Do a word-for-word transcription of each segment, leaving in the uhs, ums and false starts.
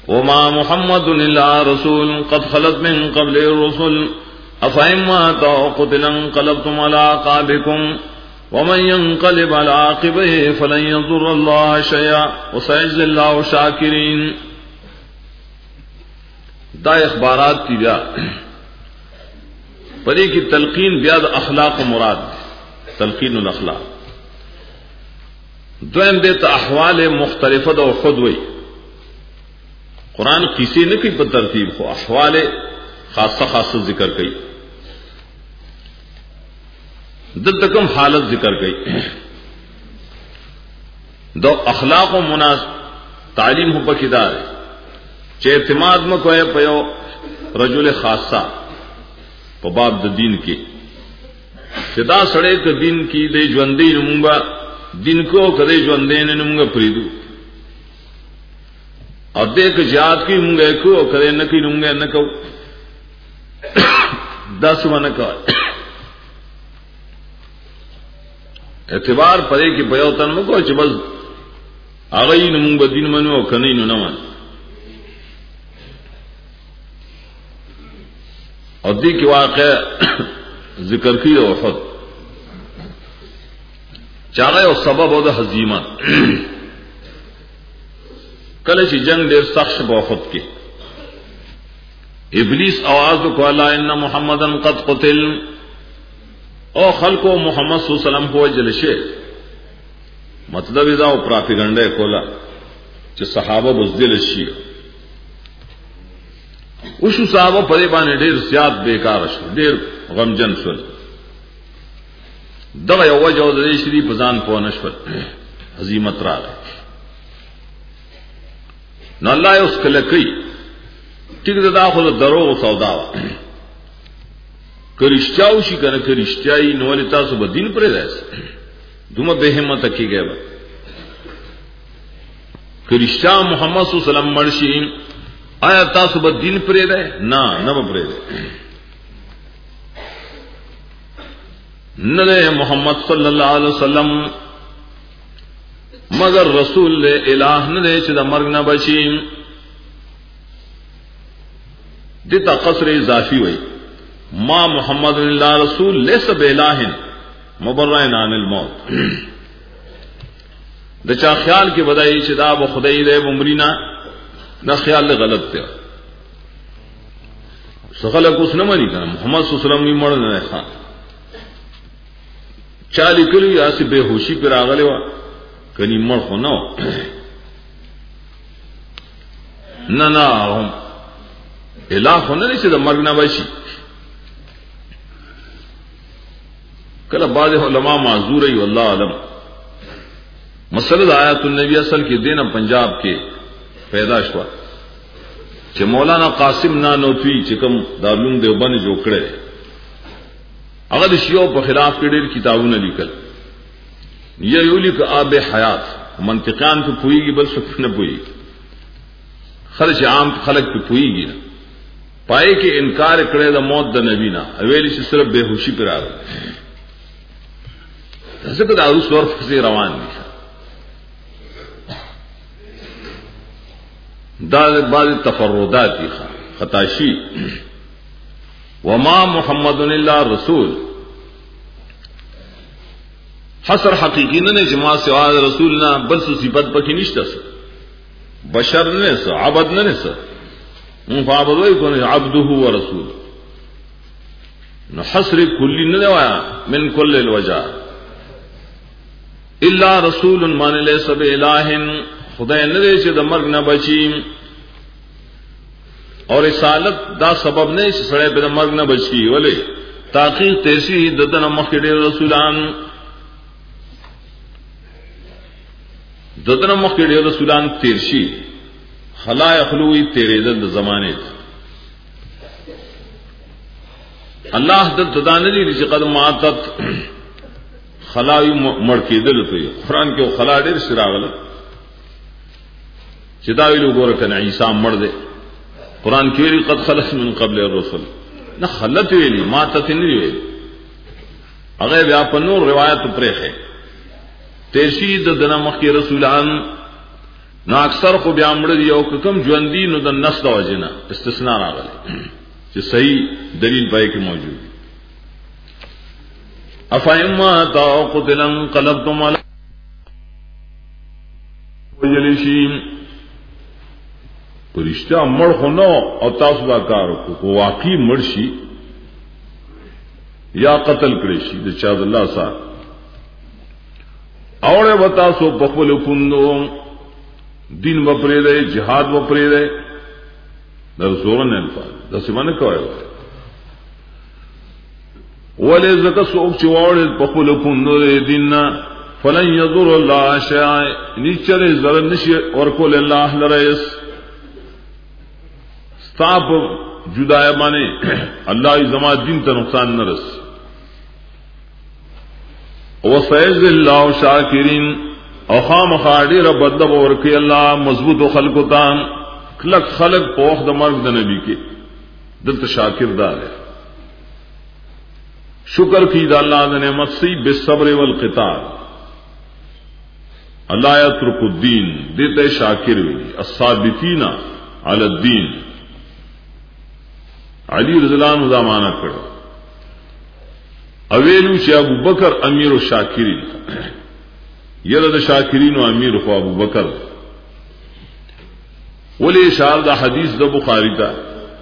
وما محمد الا رسول قد خلت من قبل الرسل افإن مات أو قتل انقلبتم على أعقابكم ومن ينقلب على عاقبيه فلن يضر الله شيئا وسيجزي الله الشاكرين. دا اخبارات کی بیا پری کی تلقین بیاد اخلاق و مراد تلقین الاخلاق دویم دیتا احوال مختلفت اور خود وئی قرآن کسی نے کی پر ترتیب ہو احوال خاصہ خاص ذکر کی دل تکم حالت ذکر گئی دو اخلاق و مناس تعلیم ہو پکیدار چے اعتماد میں کوئے پیو رجل خاصہ پباب د دین کی چدا سڑے کے دین کی دے جوندی نمونگا دین کو کدے جوندے نمونگا پریدو اور دے کے جہاد کی نمونگا کو کدے نکی نمونگا نکو دس و نکو اعتبار پرے کی پیو تن مکو چ بس آگئی نمونگا دین منو کنی نو نمان اور دی کی واقع ذکر کی احد چاہے اور سبب ہو دا حزیمت کلچ جنگ دیر سخش بوخت کی ابلیس آواز کو اللہ ان محمدن قد قتل او خلق و محمد صلی اللہ علیہ وسلم کو جلشے مطلب اذا او پراپیگنڈے کولا چھ صحابہ بزدل شیع وشو صحابہ پدے بانے دیر زیاد بیکار شو دیر غمجن شو دغه یو وجه د شری پزان په نشو عظمت را نو الله اوس کله کوي ټیک د داخله دروغ سودا کرشتاو شي کنه کرشتای نو ولې تاسو به دین پرې راځي دومره به همت کیږي کرشتا محمد صلی الله علیه وسلم مرشي آیا تاسو به دین پرې ده نه نه پرې ده نہ محمد صلی اللہ علیہ وسلم مگر رسول الہ نہ دے چدا مرگ نہ بچی دیتا قصر اضافی ہوئی ما محمد اللہ رسول لیس بإلہ مبرئن عن الموت دچا خیال کی بدائی چدا وہ خدائی دے بمرینا نہ خیال غلط تھا سخلق اس نہ منی کرنا محمد صلی اللہ علیہ وسلم بھی مرد نہ خان چالی کلی یا سی بے ہوشی پر آگلے وا کنی مر خو نو نہ نہ ہم الہ خو نہ نہیں دا مرگ نہ بشی کلا بعض علماء معذور ای واللہ علم مسلد آیات النبی اصل کے دین پنجاب کے پیدا شوا چھ مولانا قاسم نانوتوی چکم دارالعلوم دیوبند جوکڑے اگر شیعوں پر خلاف کے ڈیر کتابوں نے لکھل یہ یوں لکھ آب حیات منطقان پہ پوئی گی بل سکھ نہ پوئی خرچ عام خلق پہ پوئی گی نہ پائے کہ انکار کرے دا موت دا نبی نہ اویلی سے صرف بے ہوشی پر آ گئے ایسے کہ داروس اور سے روان نہیں دا بعض تفردات خطاشی وما محمد اللہ رسول حسر حقیقی نے جماع سے آج رسول نہ بل صفت پکی نشتا سا بشر نے سا عبد نے سا فعبد وی کون عبدہ و رسول نو حسر کلی نہ دوایا من کل الوجہ الا رسول مان لے سب الہ خدا نہ دے چھ مرگ نہ بچی اور رسالت دا سبب نہیں سڑے پہ مرگ نہ بچی ولے تاخیر تیسی ددن مخکڑے رسولان ددن مخکڑے رسولان تیرشی خلا اخلوی تیرے دد زمانے اللہ دد ددان دی قد ماتت خلاوی مڑکی دل تو قرآن کے خلا ڈیر سراغل چداوی لوگوں رکھنا عیسیٰ مڑ دے قرآن کی ویلی قد خلص من قبل الرسل نہ خلط ویلی ماتت نہیں ویلی اگر ویاپنور روایت پرے ہے تیشید دنا مخی رسولان نہ اکثر کو بیامڑ دی او کم جوندی نو د نفس دا وجنا استثناء راغلی چې صحیح دلیل پای کې موجود. افایما تا قتلن قلبتم علی وجلشین پرشتہ مړ خو نو او تاسو دا کار وکړو کو واقعي مړ شي یا قتل کړی شي د چا د الله سره اوره وتا سو بخول پوندو دین وپری دے جہاد وپری دے در زورن الفاظ دا سمانه کوي ولې زکه سوق چواړ بخول پوندو دین فلن يضر الله شيئا نيچره زر نشي اور کول الله لرئیس ستاپ جدای معنی اللہ زما دین ته نقصان نہ رس وسيجزي الله شاکرین او خام خاڑی رب ادب ورکی اللہ مضبوط و خلق تام کلک خلق پوخ د مرگ د نبی کے دلت شاکر دار ہے شکر کی دا اللہ د نعمت سی بالصبر والقتال اللہ یترک الدین دیتے شاکر وی الثابتین علی الدین علی رضی اللہ عنہ زمانہ کړه اویلو چې ابو بکر امیر الشاکرین یره د شاکرین او امیر خو ابو بکر ولی اشار دا حدیث د بخاری تا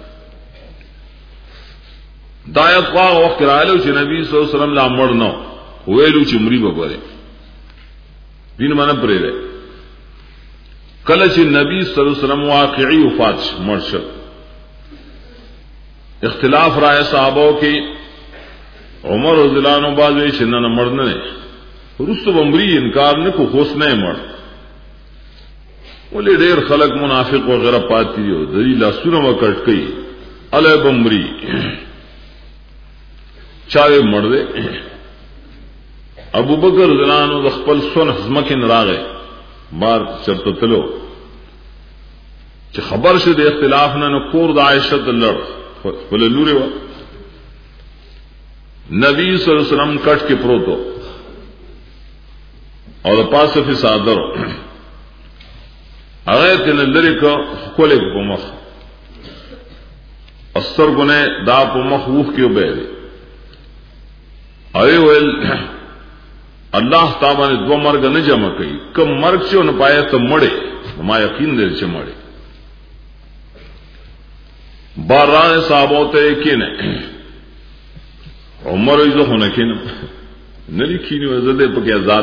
دایت وا وخت رااله چې نبی صلی الله علیه وسلم لا مړ نو ویلو چې مری وګوره دین باندې پرې ده کله چې نبی صلی الله علیه وسلم واقعي وفات مړ شو اختلاف رائے صحابوں کی عمر رضی اللہ عنہ بازوی شنن مړ نه رسو بمری انکار نه کو خوش نه مړ ولې ډېر خلک منافق او غیر پاتې دي د دې لاسونه وکټ کوي الی بمری چاوي مړ دے ابو بکر رضی اللہ عنہ خپل سن حزمکن راغه بار چرته تلو چې خبر شه د اختلاف نه کور د عائشہ دلر ولې لوري و نبی صلی اللہ علیہ وسلم کټ کې پروتو اور پاسه فی صادر هغه تل لری کو کولې په مخ اثر غنه دا په مخ وښ کې وبېره اوی ول الله تعالی دو مرګ نه جمع کوي کوم مرګ چې نه پایا ته مړې ما یقین دې چې مړې باران صحابو ته کینه عمر یې زه نه کینم نه لیکینو زده په کې آزاد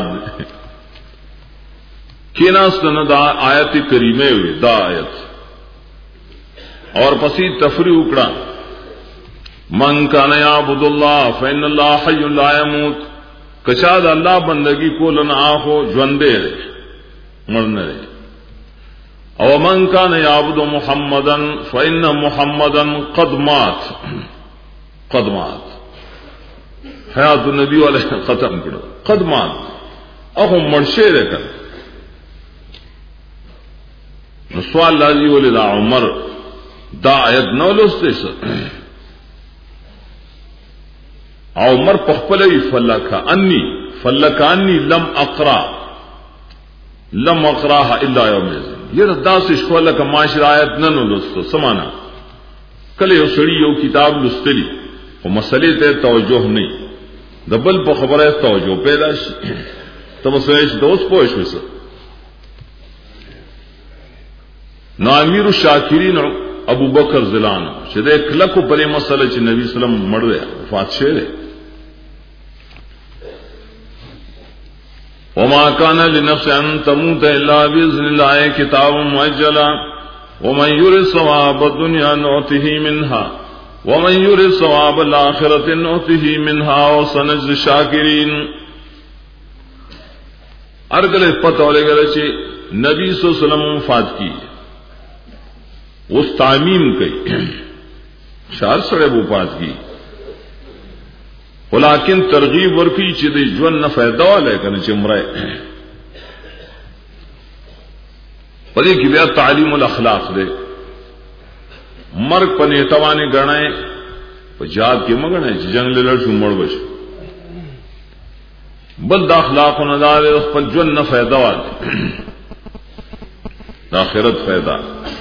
کینا سن دا آیت کریمه وی دا آیت اور پسی تفریح اکڑا من کان یعبد اللہ فإن اللہ حی لا يموت کشاد اللہ بندگی کو لنا آخو جوندے رہے مرنے رہے او من کان یعبد محمدا فإن محمدا قد مات قد مات حیات النبی علیہ ختم کرو قد مات اخو مرشے رہ کر سوال لازی ولی دا عمر دا آیت نو لستے سا عمر پخپلوی فلکا انی فلکا انی لم اقرا لم اقراها الا یوم الدین یہ دا سے شکوالا کا معاشر آیت ننو لستو سمانا کلے یو سڑی یو کتاب لستلی و مسئلے تے توجہ نہیں دبل پا خبر ہے توجہ پیدا شی تب سویش دوست پوش ویسا نو امیر الشاکرین ابو بکر زلان شدے کلکو پلے مسئلہ چی نبی صلی اللہ علیہ وسلم مر دے وفات شیر ہے وما کان لنفس ان تموت الا باذن اللہ کتاب مؤجلا ومن یرد ثواب الدنیا نعطه منها ومن یرد ثواب الاخرة نعطه منها وسنجزی الشاکرین ارگلے پتہ لے گلے چی نبی صلی اللہ علیہ وسلم وفات کی اس تعمیم کئی شار سڑے بو پات کی ولیکن ترغیب ورکی چی دی جون نہ فائدہ والے کنے چمرے پدی کی بیا تعلیم الاخلاق دے مرگ پنے توانے گڑائیں جہاد کے مگنے جنگ لے لڑ شو مڑ بش بل دا اخلاق نہ دار خپل جون نہ فائدہ والے آخرت فائدہ.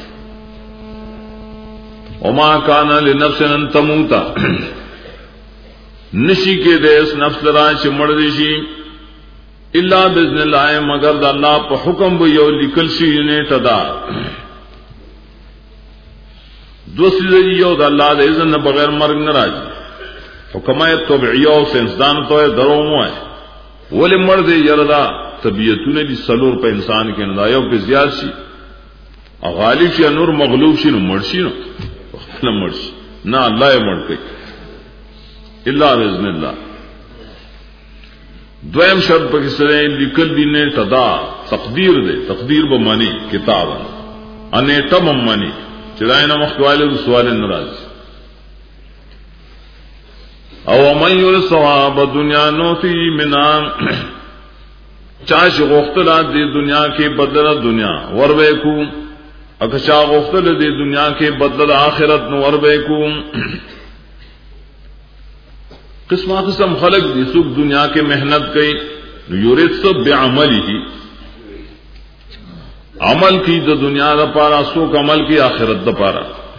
وما کان لنفس ان تموت نشی کے دیس نفس لرا چ مڑ دیشی الا باذن اللہ مگر د اللہ په حکم به یو لیکل شي نه تدا دو سیزی یو د اللہ د اذن بغیر مرگ نہ راځي. حکمای طبیعیه او سنسدان ته درو مو ہے ول مرد یردا طبیعتونه دي سلور په انسان کې نه یو په زیات شي غالب شي نور مغلوب شي نو مرشي نو نہ مرشي نہ الله یې مړ کوي الا باذن الله. دویم شرط پکې سره لیکل دي نه تدا تقدیر دے تقدیر به معنی کتاب انه تم معنی چراینا مخواله سوال ناراض او من یور ثواب دنیا نوتی منام چاش غختلا دی دنیا کے بدل دنیا وربے کو اکشا غختل دی دنیا کے بدل آخرت نو وربے کو. قسم قسم خلق دی سوک دنیا کے محنت کئی یورث بعملی ہی عمل کی دا دنیا دا پارا سوک عمل کی آخرت دا پارا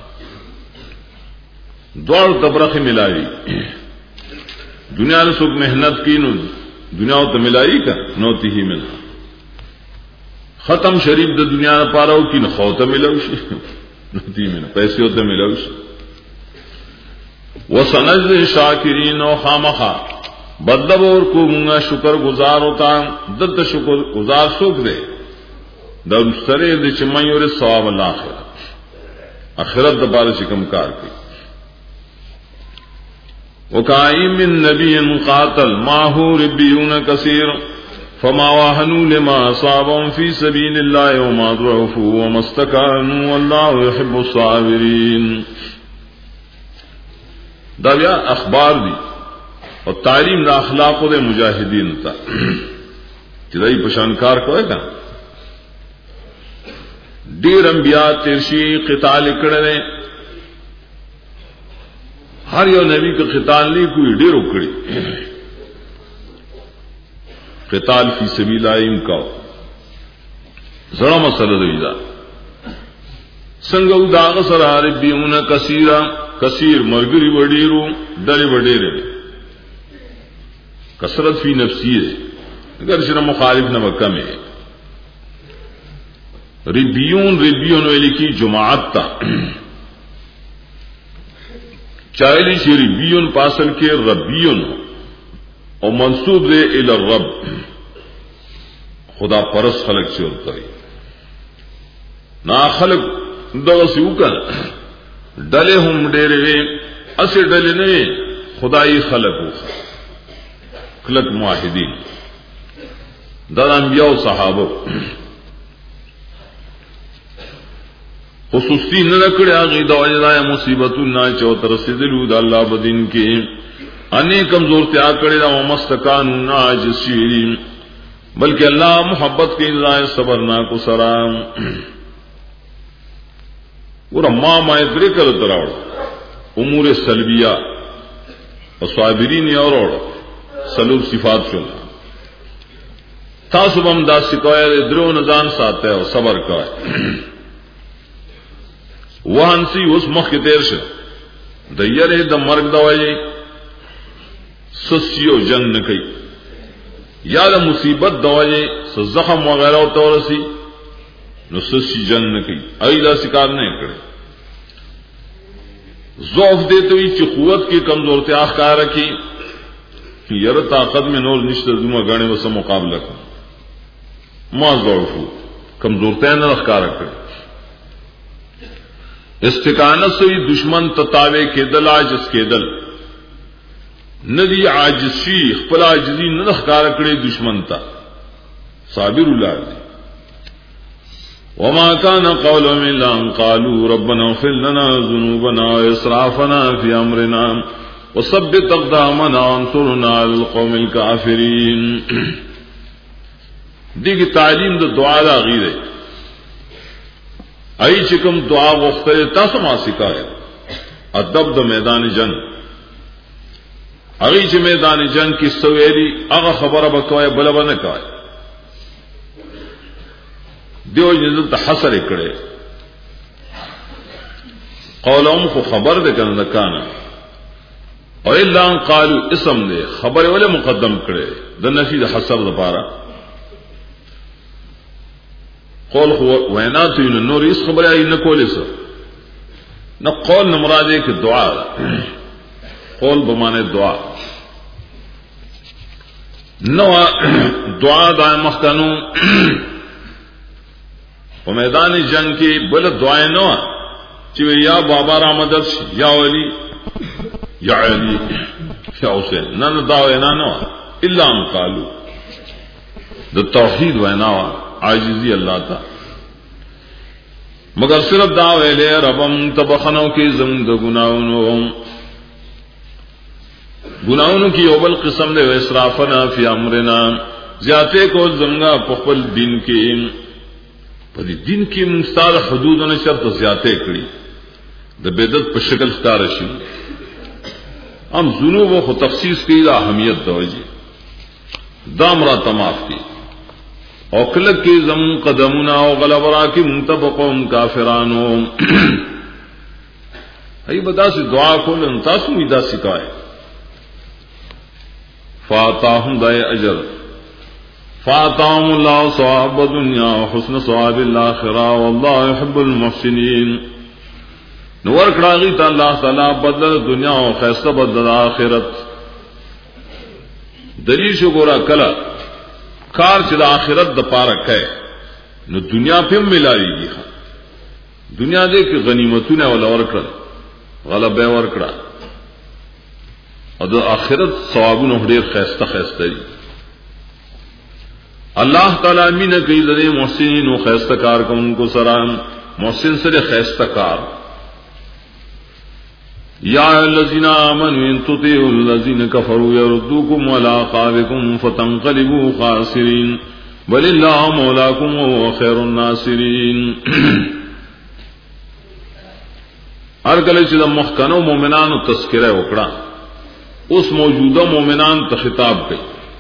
دوڑ تبرخ ملائی. دنیا نے سوک محنت کی نو دنیا تو ملائی کا نوتی ہی ملا ختم شریف دا دنیا نہ پا رہا ہو کی نہ خوتا ملاوش نوتی ملا پیسے ہوتے ملاوش. وہ سنج شاکرین و خامخا بدب اور کو منگا شکر گزار ہوتا دت شکر گزار سوکھ دے در سرے دے چمائی اور ثواب اللہ آخرت آخرت دبار شکم کار کی. وَكَأَيِّن مِّن نَّبِيٍّ قَاتَلَ مَعَهُ رِبِّيُّونَ كَثِيرٌ فَمَا وَهَنُوا لِمَا أَصَابَهُمْ فِي سَبِيلِ اللَّهِ وَمَا ضَعُفُوا وَمَا اسْتَكَانُوا وَاللَّهُ يُحِبُّ الصَّابِرِينَ. دا بیا اخبار دی اور تعلیم دا اخلاق دے مجاہدین تا چدائی پشانکار کوئے گا دیر انبیاء تیرشی قتال اکڑنے ہر یو نبی کا قتال نہیں کوئی ڈیر اکڑی قتال فی سبیل آئیم کا زڑا مسئلہ دویدہ سنگو داغ سر عربیون کثیرہ کثیر مرگری وڈیرو ڈلے وڈیرے کثرت فی نفسی ہے اگر شرح مخالف نہ مکہ میں ربیون ربیون ویلی کی جماعت تا چاہلی شی ربیون پاسل کے ربیون اور منصوب دے الی الرب خدا پرس خلق سے ہوتا ہے نا خلق دو سی اوکن ڈلے ہم ڈیرے اسے ڈلے نہیں خدائی خلق ہو خلق معاہدین در انبیاء و صحابہ خصوصی نہ رکڑے آگئی دوجدائے مصیبت نہ چوت رسدلو دا اللہ بدین کے انے کمزور تے آکڑے دا ومستکان ناجز شیرین بلکہ اللہ محبت کے انزائے صبرنا کو سرام اور ماں مائے درے کر تراؤ امور سلبیہ اور صابرین اور سلوب صفات چنا تاسب ہم دا سکوائے درو نزان ساتے اور صبر کا وہ ہنسی اس مخ کے تیر سے دیر دا مرگ دوائی سسیو جنگ نہ کئی یا دا مصیبت دوائی س زخم وغیرہ ہوتا اور سی نو سسی جنگ نہ کئی ایدا شکار نہیں کرے ضعف دیتے ہوئی چی قوت کی کمزور تے آخکار رکھی کہ یر طاقت میں نور نشتر دمہ گانے وسا مقابلہ کر ما ضعفو کمزور تے نہ آخکار کرے استقانت سے دشمن تتاوے کے دل عاجز کے دل ندی عاجز شیخ پلا عاجزی نہ آخکار کرے دشمن تا صابر اللہ دی. وما كان قولهم إلا أن قالوا ربنا اغفر لنا ذنوبنا وإسرافنا في أمرنا وثبت أقدامنا وانصرنا على القوم الكافرين. دیکھ تعلیم دا دعا دا غیر ہے ای چکم دعا وختر تاسما سکھائے ادب دا میدان جنگ اگی چ میدان جنگ کی سویری اغا خبر بکوائے بلا بنکائے دیو جنزل تا حسر اکڑے قولهم کو خبر دے کرنا کانا اور اللہ ان قالو اسم دے خبر والے مقدم کرے دا نفی دا حسر دا پارا قول وینا تو یوں نور اس خبر آئی نہ کولے سا نہ قول نہ مرادے کہ دعا قول بمانے دعا نو دعا دائیں مختنو و میدان جنگ کی بل دعائیں نو چوے یا بابا را مدد یا ولی یا علی یا حسین نہ نہ دعوے نہ نو الا ان قالو دا توحید وینا عاجزی اللہ تا مگر صرف دعوے لے ربم تبخنوں کی زم دا گناہوں گناہوں کی اوبل قسم دے اسرافنا فی امرنا زیادے کو زمگا پخبل دین کی پدی دین کی مستاد حدود نے شرط زیادے کری دا بدعت پر شکل ختار شی ہم ذنوب و تخصیص کی دا اہمیت دوجی دامرا تماف کی اوکلک کی زم قدمنا و غلبرا کی منتبقوم کافرانو ای بدا سی دعا کھول انتاسو ایدہ سکھائے فاتاہم دائے اجر فاتاہم اللہ ثواب دنیا و حسن ثواب الاخرہ واللہ يحب المحسنین نور کراغی تا اللہ تعالی بدل دنیا و خیستہ بدل آخرت دلیل شکورا کلا کار چدا آخرت دا پارک ہے نو دنیا پہ ملائی گی دنیا دے کہ غنیمتوں نے والا ورکڑا غلبہ ورکڑا اور دا آخرت ثوابون ډیر خیستہ خیستہ دی اللہ تعالی امین کئی ذرے محسنین و خیستہ کار کا ان کو سرام محسن سر خیستہ کار یا الذین آمنوا ان تطیعوا الذین کفروا یردوکم علی اعقابکم فتنقلبوا خاسرین بل اللہ مولاکم وهو خیر الناصرین ہر کله چې د مخکنو مومنانو تذکرہ وکړه اس موجودہ مومنان تا خطاب کئی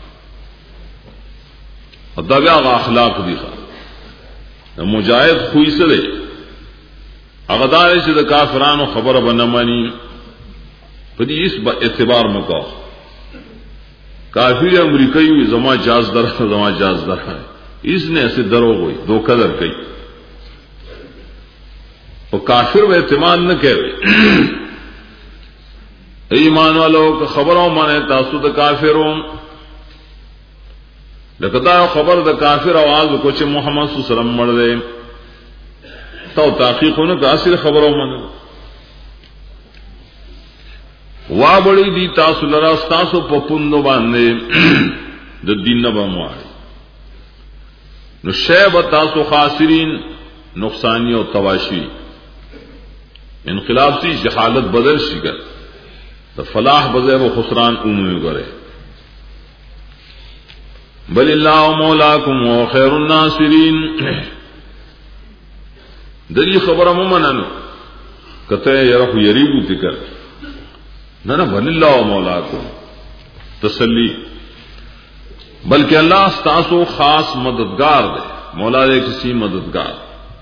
اور دا بیا اخلاق دیخوا مجاہد خوئی سے دے اغدار سے دا کافرانو خبر بنمانی پدی اس با اعتبار مکاو کافر امریکای ہوئی زما جاز در زما جاز در ہے اس نے ایسے دروغ ہوئی دو قدر کئی اور کافر و اعتماد نہ کہہ رہے ایمان والوں کا خبروں مانے تاسو دا کافروں لکتا خبر دا کافر آواز کچھ محمد صلی اللہ علیہ وسلم مر دے تو تحقیق ہونے کا اصل خبروں مانے وا بڑی دی تاسو لرا تاسو پپندو باندے دا دین نبا مواری نو شیب تاسو خاسرین نقصانی و تواشی انقلاب سی جہالت بدل شکر تو فلاح بزیر و خسران عمومی کرے بل اللہ مولاکم و خیر الناصرین دلی خبر ممنن کہتے یرخ یریبو تکر نہ نہ بل اللہ مولاکم تسلی بلکہ اللہ استاسو خاص مددگار دے مولا دے کسی مددگار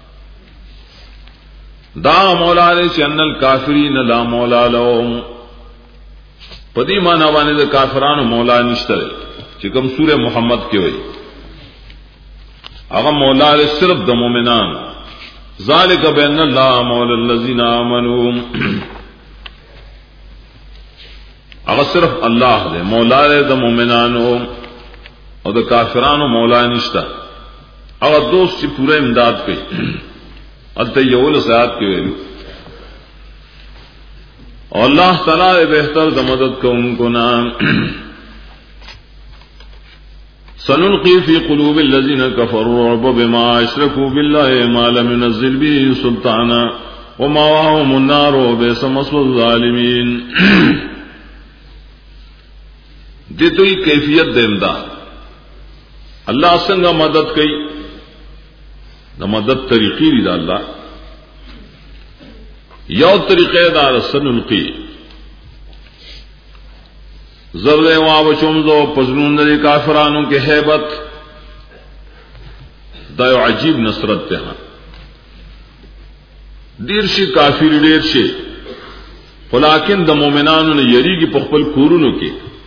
دا مولا دے چن الکافرین لا مولا لهم پدی مانا بانے دا کافران و مولا نشترے چکم سورہ محمد کے ہوئی اغا مولا علیہ صرف دا مومنان ذالک بین اللہ مولا الذین آمنوا اغا صرف اللہ دے مولا علیہ دا مومنان اور دا کافران و مولا نشتر اغا دوست چی پورا امداد کئی التیول سیاد کے ویلو اور اللہ تعالی بہتر دا مدد کو ان کو نام سنلقی فی قلوب الذین کفروا الرعب بما اشرکوا باللہ ما لم ينزل به سلطانا ومأواهم النار وبئس مثوى الظالمین دی توی کیفیت دے امداد اللہ سنگا مدد کئی دا مدد طریقی دی دا اللہ یو طریقے دار سنلقی زرد واب چمزو پزنون دے کافرانوں کے حیبت دا یو عجیب نصرت تے ہاں دیر شی کافر دیر شی ولیکن دا مومنانو نے یری کی پخپل کورونو کی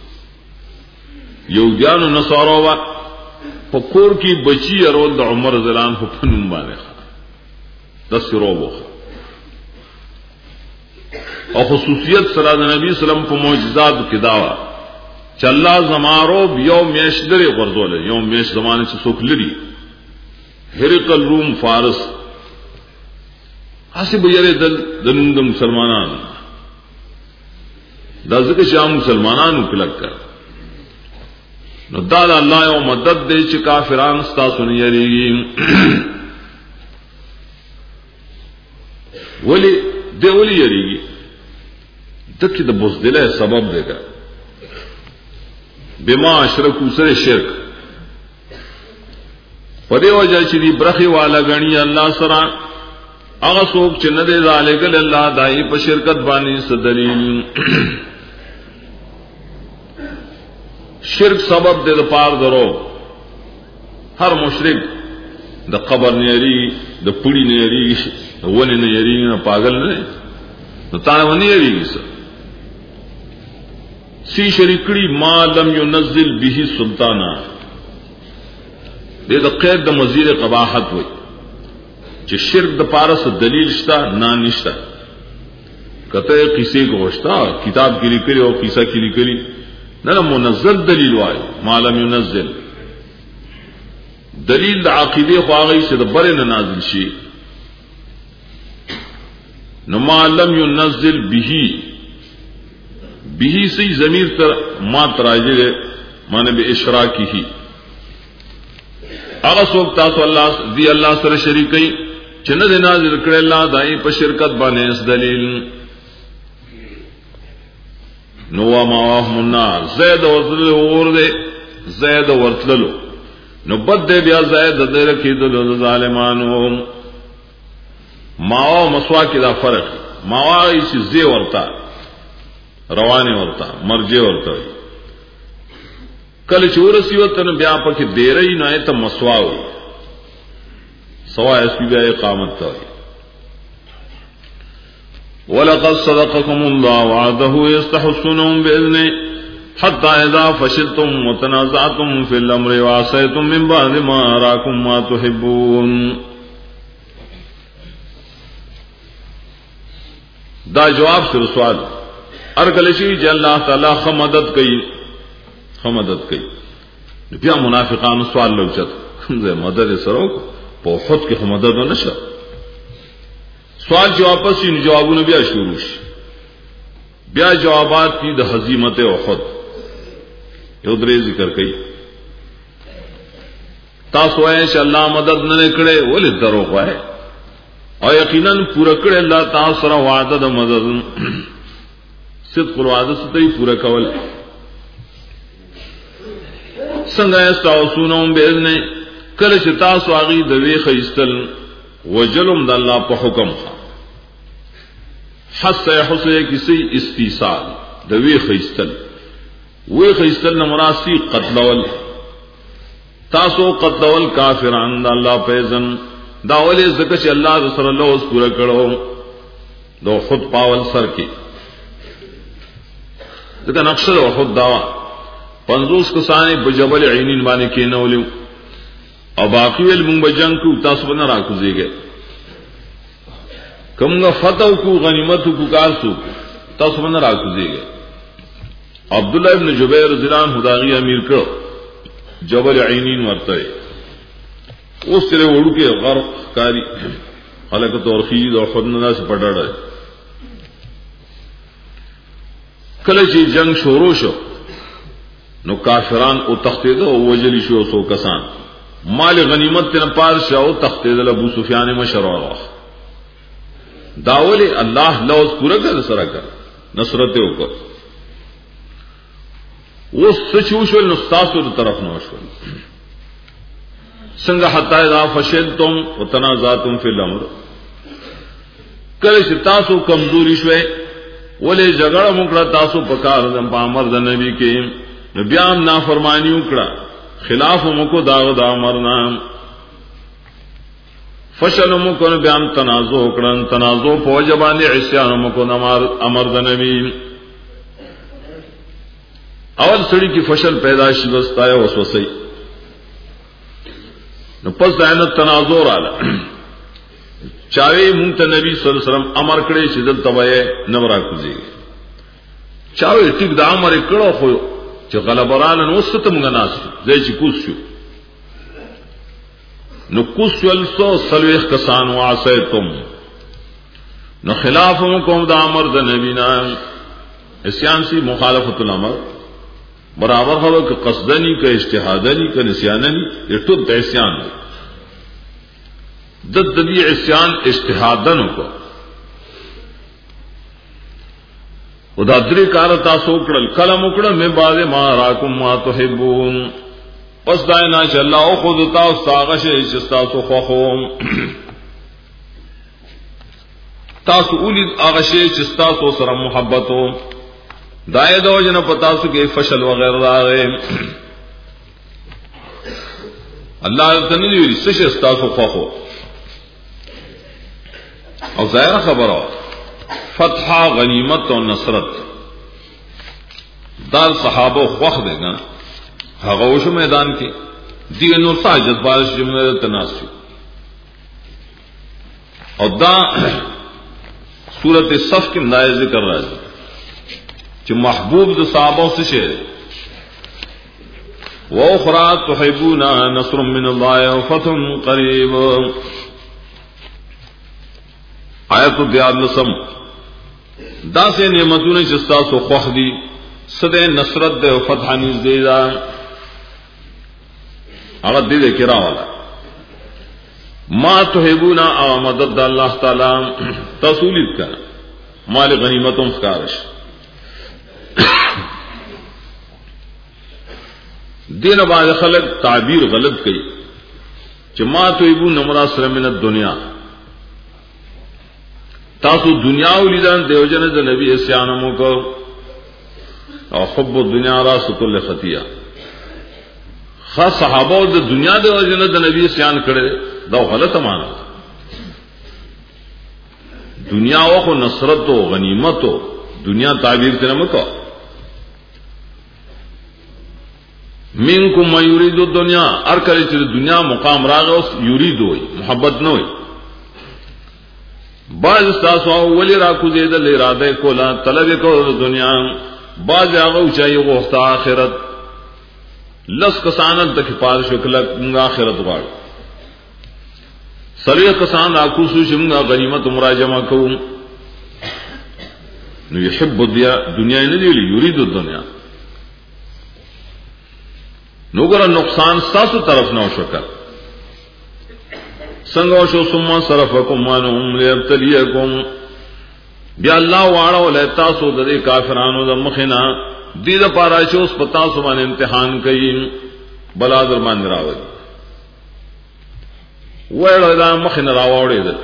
یہودیانو نصارو وا پکور کی بچی ارول دا عمر زلان کو پنم بانے خوا دس روبو اور خصوصیت سرا دا نبی صلی اللہ علیہ وسلم کو معجزات کی دعوی چلا زماروب یو میش درے غرزولے یو میش زمانے سے سوک لڑی ہرقل روم فارس حسب یرے دل دنوں دا مسلمانان دا ذکر شاہ مسلمانان کلک کر نو دا دا اللہ یو مدد دے چی کافران ستا سنی یریگی ولی دے ولی یریگی دکی دا بزدل ہے سبب دے گا بما اشرکو سر شرک پدے وجہ چی دی برخی والا گنی اللہ سرا اغا سوک چی ندے ذالکل اللہ دائی پا شرکت بانی سدلیل شرک سبب دے دا پار درو ہر مشرک دا قبر نیری دا پڑی نیری دا ونی نیری نا پاگل نے دا تانا ونی نیری سا سی شریکڑی ما لم ينزل به سلطانا دے دا قید دا مزید قباحت ہوئی چی شرک دا پارس دلیل شتا نا نشتا کتے قصے کو ہوشتا کتاب کی لکلی اور قصہ کی لکلی نا منزل دلیل وائی ما لم ينزل دلیل دا عقیدے خواغی سے دا برے نازل شی نو ما لم ينزل به به سی ضمیر تر ما تراجع مانے بے اشراکی ہی اغا سوک تاسو اللہ دی اللہ سر شریکی چند نازل کرے اللہ دائی پا شرکت بانے اس دلیل نوا مواہم النار زید ورطلو اور دے زید ورطلو نو بد دے بیا زید دے رکھی دلو ظالمانو ماوا مسوا کی دا فرق ماوا اسی زی ورطا روانے ورطا مرجے ورطا کل چورسی وطن بیا پا کی دے رہی نائے تا مسوا ہوئی سوا اس بھی بیا اقامت تا ہوئی وَلَقَدْ صَدَقَكُمُ اللَّهُ وَعْدَهُ يَسْتَحُسُّونَهُمْ بِإِذْنِهِ حَتَّى إِذَا فَشِلْتُمْ وَتَنَازَعْتُمْ فِي الْأَمْرِ وَعَصَيْتُمْ مِنْ بَعْدِ مَا أَرَاكُمْ مَا تُحِبُّونَ دا جواب سر سوال ارگلشی جی اللہ تعالی خمدد کئی خمدد کئی بیا منافقان سوال لو چت مدد سرو پو خود کی خمدد نشا سوال جو واپس ان جوابوں نے بیا شروع بیا جوابات کی دا حزیمت احد یو درے ذکر کئی تاسو ہے کہ اللہ مدد نہ نکڑے ولی دروغ ہے اور یقیناً پورا کڑے اللہ تعالی سره وعدہ دا مدد صدق الوعدہ سے پورا کول څنګه استاوسونهم باذن کله چې تاسو هغه د وی خیستل وجلم د الله په حکم حس حسه کسی استیصال د وی خیستل وی خیستل نه مراسي قتلول تاسو قتلول کافرانو د الله پیزن دا ولې زکه چې الله رسول الله اوس پورا کړو دو خود پاول سر کی دغه نقشه او خود دا پنځوس کسانې بجبل عینین باندې کې نه ولیو او باقی ول مونږ بجنګ کو تاسو باندې راکوزیږي کومه فتو کو غنیمت کو کار سو تاسو باندې راکوزیږي عبد الله ابن جبیر رضی الله عنه خدای امیر کو جبل عینین ورته اس طرح وڑو کے غرق کاری حالانکہ تورخید اور خودنہ سے پڑا رہا ہے کلچی جنگ شورو شو نو کافران او تختید او وجلی شو سو کسان مال غنیمت تن پار شو تختید ابو سفیان مشرور داول اللہ لوز پورا کر سرا کر نصرت او کر وہ سچوشل نستاسو طرف نوشل سنگ حتی اذا فشلتم وتنازعتم فی الامر کله تاسو کمزوری شوي ولې جګړه وکړه تاسو پکار دم پامر د نبی کې بیا نافرمانی وکړه خلاف مکو داغ دا امرنا فشل مکن بیان تنازع کرن تنازع فوجبان عصیان مکن امر د نبی اول سڑی کی فشل پیدائش وسطا ہے وسوسه نو پس دائنه تنازع رااله چاوی مونږ ته نبی صلی الله علیه وسلم امر کړی چې دل تبعه نورا کوزي چاوی ټیک دا امر کړو خو چې غلبران نو ست مونږ ناس زې چې کوس شو نو کوس ول سو سلوخ کسان واسیتم نو خلاف کوم دا امر د نبی نا اسیان سی مخالفت الامر برابر ہو کہ قصدنی کا اجتہادنی کا نسیاننی یہ تو اسیان دد ددی اسیان اجتہادن کو خدا دری کار تاسو کڑل کلم اکڑ میں بعد ما راکم ما تحبون پس دائنا چ اللہ خود تا استاغش چستاسو خوخوم تاسو اولی اغشی چستاسو سر محبتو دائے دو جن پتاسو کے فشل وغیرہ دارے اللہ تنیلی سش استاسو خوخو اور ظاہر خبر ہو فتح غنیمت و نصرت دار صحابہ خوخ دے گا حغوش میدان کے دیگر نور سا جذبارش جمعہ تناسو اور دا سورت صف کے مدائے ذکر رہا ہے جو محبوب دو صحابوں سے شعر وَأُخْرَىٰ تُحِبُّونَ نَصْرٌ مِّنَ اللَّهِ وَفَتْحٌ قَرِيبٌ آیت دیار لسم دا سے نعمتوں نے جستا سو خوخ دی صدے نصرت دے و فتح نیز دے دا اگر دے دے کرا والا ما تحبون او مدد اللہ تعالی تصولیت کا مال غنیمتوں فکارش دین بعد خلق تعبیر غلط کی ما تحبون نمرا سر من الدنیا تاسو دنیا ولیدان دیوجن د نبی اسیانمو کو او حب الدنیا راس کل خطیہ خاص صحابہ د دنیا دیوجن د نبی اسیان کړي دا غلط معنی دنیا او نصرت او غنیمت او دنیا تعبیر کرے مکو منکم من یرید الدنیا ار کله چې دنیا مقام راغ اوس یرید وي محبت نه وي بعض تاسو ولی را کو زید الاراده کولا طلب کو دنیا بعض هغه چي غوښته آخرت لس کسان تک پار شکل آخرت غواړي سریع کسان راکو سو شمغا غنیمت مراجمه کوم نو يحب دنیا نه دی یرید الدنیا نو ګره نقصان تاسو طرف نه شکر څنګه شو ثم صرفکم مانهم ليبتليکم بیا الله واړو لتا سو د کافرانو د مخنا دې د پاره چې اوس پتا سو باندې امتحان کوي بلا درمان راوي وړو دا مخنا راوړې ده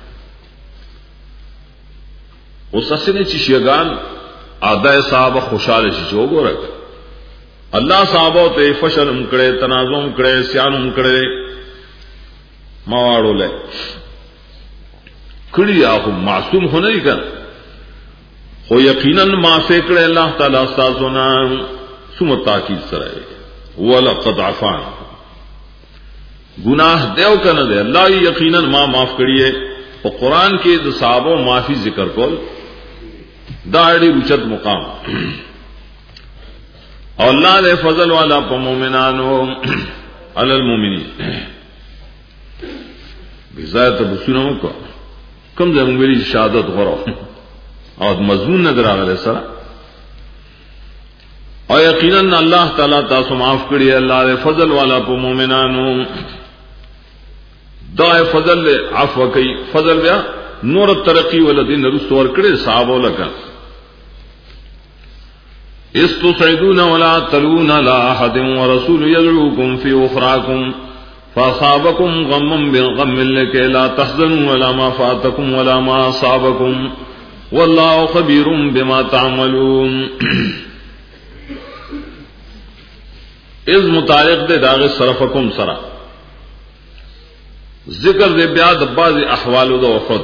اوس اسنه چې شیګان اده صاحب خوشاله شي وګوره الله صحابو ته فشل هم کړي تنازع هم کړي سیان هم کړي مواړو لے کړي هغه معصوم هونه دي کړه خو یقینا معافی کړي الله تعالی تاسو نه ثم تاکید سره ولقد عفان گناہ دیو کنه دے الله یقینا ما معاف کړي او قران کې د صحابو معافی ذکر کول دا اړي رچت مقام اور اللہ دے فضل والا پا مومنانو علی المومنین بزایت بسونمو کو کم دے مونگویلی شہادت غرو اور مضمون نظر آگلے سرا اور یقیناً اللہ تعالیٰ تاسو معاف کری اللہ دے فضل والا پا مومنانو دعائے فضل لے عفو کئی فضل بیا نور ترقی والدین رستور کری صحابو لکا استصعدون ولا تلون على احد ورسول يدعوكم في اخراكم فاصابكم غما بالغم لكي لا تحزنوا ولا ما فاتكم ولا ما اصابكم والله خبير بما تعملون اذ متعلق دے داغ صرفکم سرا ذکر دے بیا د بعض احوال د وفد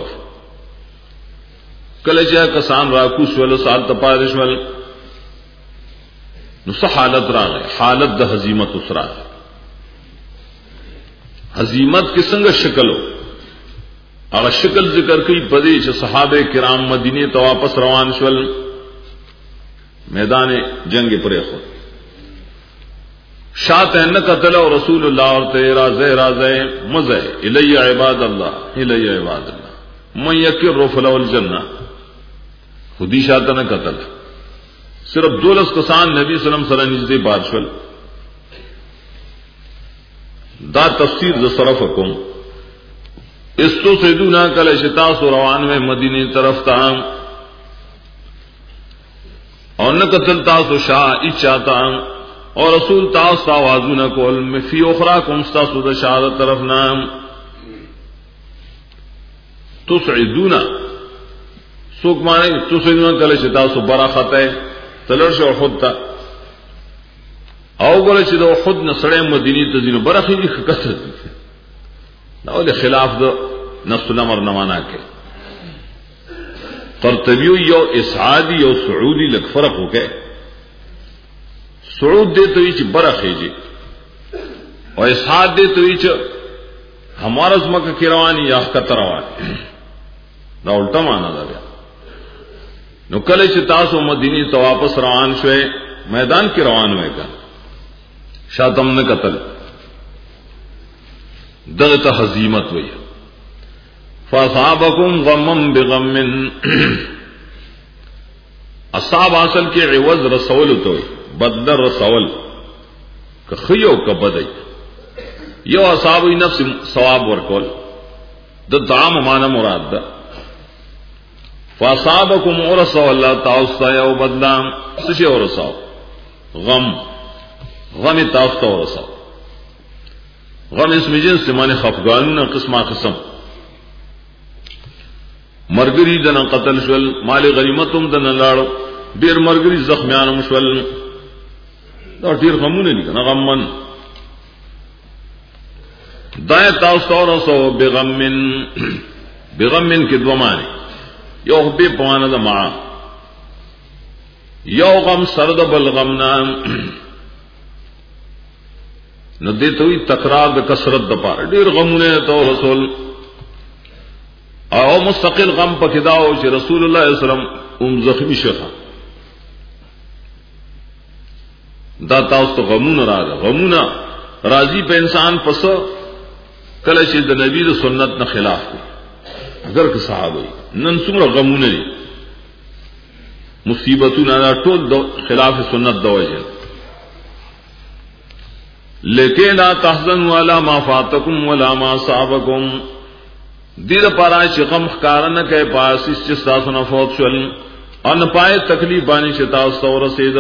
کله چې کسان راکو شول سال تپارش ول نو صح حالت راغی حالت د هزیمت اسرا هزیمت کې څنګه شکلو هغه شکل ذکر کوي پدې چې صحابه کرام مدینه ته واپس روان شول میدان جنگ پرې خو شاته ان قتل رسول الله اور تیرا زہرا زے مزے الی عباد اللہ الی عباد اللہ من یکر فلو الجنہ خودی شاته نہ قتل صرف دولس کسان نبی صلی اللہ علیہ وسلم سره نږدې بار شول دا تفسیر ز صرف کوم استو سیدونا کل شتا سو روان میں مدینے طرف تا اور نہ قتل تاسو شاہ اچاتا اور رسول تاس آوازو نہ کول میں فی اخرا کم تاسو د شاہ طرف نام تسعدونا سوک مانے تسعدونا کل شتا سو برا خطے تلرش اور خود تا او گل چې د خود نسړې مدینه ته ځینو برخې دي کثرت دا ول خلاف د نفس الامر نه معنا کې قرطبی یو اسعادی یو سعودی لک فرق وکړي سعود دې ته چې برخې دي او اسعاد دې ته چې ہمارا زمکه کې رواني یا خطر روان دا الټا معنا ده نو کله چې تاسو مدینه ته واپس روان شوي میدان کې روان وای کا شاتم نے قتل دغت حزیمت ہوئی فاصابکم غمم بغم اصحاب اصل کے عوض رسول تو بدل رسول کہ خیو کا بدئی یو اصحاب نفس ثواب ورکول د دعام معنی مراد ده فاصابکم ورسول اللہ تعالی یو بدلام سشی ورسول غم غم تاستا ورسا غم اسم جنس سے مانے خفگانون قسمہ قسم مرگری دنا قتل شول مال غنیمتم دنا لاړو ډیر مرگری زخمیانم شول دا ډیر غمونه دي کنه غمن دای تاستا ورسا بغمن بغمن کې دوه معنی یو به پوانه د ما یو غم سرد بل غمنا نو دیته وی تکرار د کثرت د پاره ډیر غمونه ته رسول او مستقل غم پکې دا او چې رسول الله صلی الله علیه وسلم ام زخمی شخه دا تاسو غمونه راغله غمونه راضی په انسان پس کله چې د نبی د سنت نه خلاف کوي اگر که صحابه نن څومره غمونه دي مصیبتونه ټول د خلاف سنت د وجه لیکن لا تحزنوا على ما فاتكم ولا ما صابكم دیر پارا چې غم ښکار نه کوي پاس چې تاسو نه فوت شول ان پای تکلیف باندې چې تاسو ورسید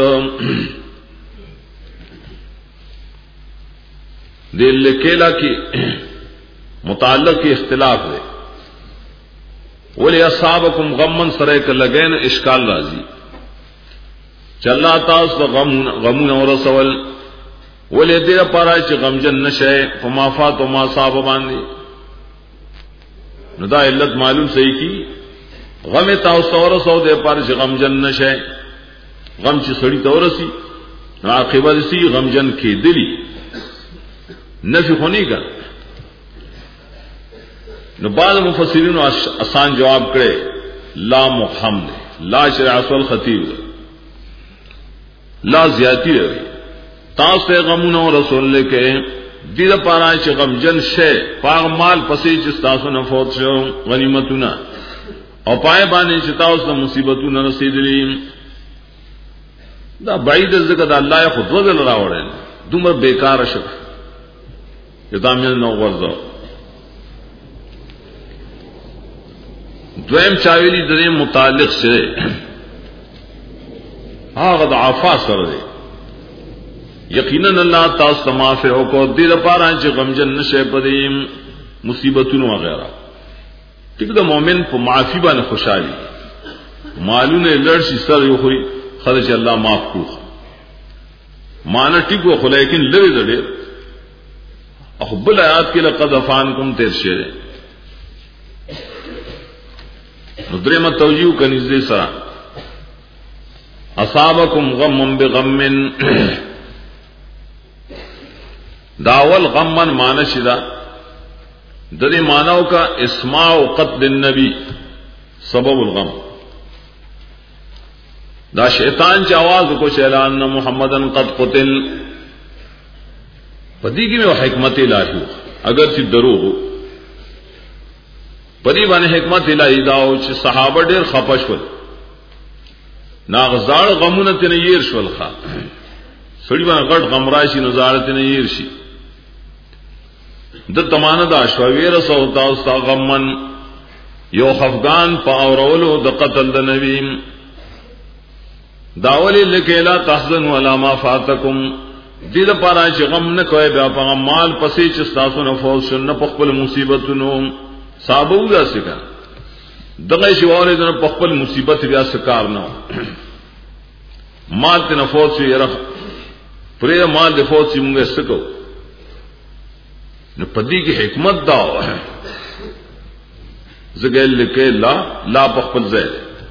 دل لیکلا کی متعلق کی اختلاف ہے ولی اصحابکم غمن سره ک لګین اشکال راځي چلا تاسو غم غمون ورسول ولې دې لپاره چې غمجن نشئ په مافات او ما صاحب باندې نو دا علت معلوم صحیح کی غم تاسو ورسو دې لپاره چې غمجن نشئ غم چې سړی تورسي عاقبت سي غمجن کې دلی نفي خونی کا نو بعض مفسرین آسان جواب کړي لا محمد لا شرع اصل خطیب لا زیاتی رہی تاسو غمونه رسول له کې دې لپاره چې غمجن شې پاغ مال پسې چې تاسو نه فوت شو غنیمتونه او پای باندې چې تاسو ته مصیبتونه رسیدلې دا بعید ذکر الله خود وزل راوړل دومره بیکار شو یدا مې نو ورځو دویم چاویلی دې متعلق سره هغه ضعفا سره دی یقینا اللہ تاسو تمافع کو دې لپاره چې غمجن نشي پدې مصیبتونو وغیرہ ټیک د مؤمن په معافی باندې خوشالي مالونه لړشي سره یو خوري خدای الله معاف کو معنی ټیک خو لیکن لری دې احب الآیات کے لقد افانکم تیر شیرے ندرم توجیہ کنیز دے سرا اصابکم غم بغم داول غمن مانشدہ ددی مانو کا اسماع قتل النبی سبب الغم دا شیطان چ آواز کو چلان محمدن قد قتل پدی کی میں حکمت الہی اگر چ دروغ پدی باندې حکمت الہی داو چې صحابه ډېر خپشول ناغزاړ غمونه تنه ير شول خا سړي باندې غټ غم راشي نو زاړه تنه ير شي د تمانه دا شوویر سوتا استا غمن یو خفغان پاورولو د قتل د نبی داولی لکه لا تحزن ولا ما فاتکم دې لپاره چې غم نه کوي بیا په مال پسې چې تاسو نه فوز شنه په خپل مصیبتونو صابو دا سکا دغه شواله د په خپل مصیبت بیا سکار نه مال ته نه فوز شي رخ پرې مال د فوز شي موږ سکو نو پدی کی حکمت دا زګل لکه لا لا په خپل ځای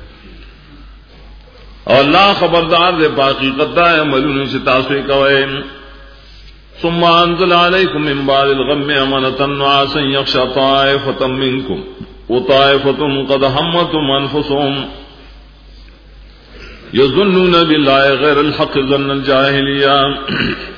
اور اللہ خبردار دے باقی قدہ عملون سے تاسوی کوئے ثم انزل علیکم من بعد الغم امنتا نعاسا یخشى طائفة منکم وطائفة قد همتم انفسهم یظنون باللہ غیر الحق ظن الجاہلیہ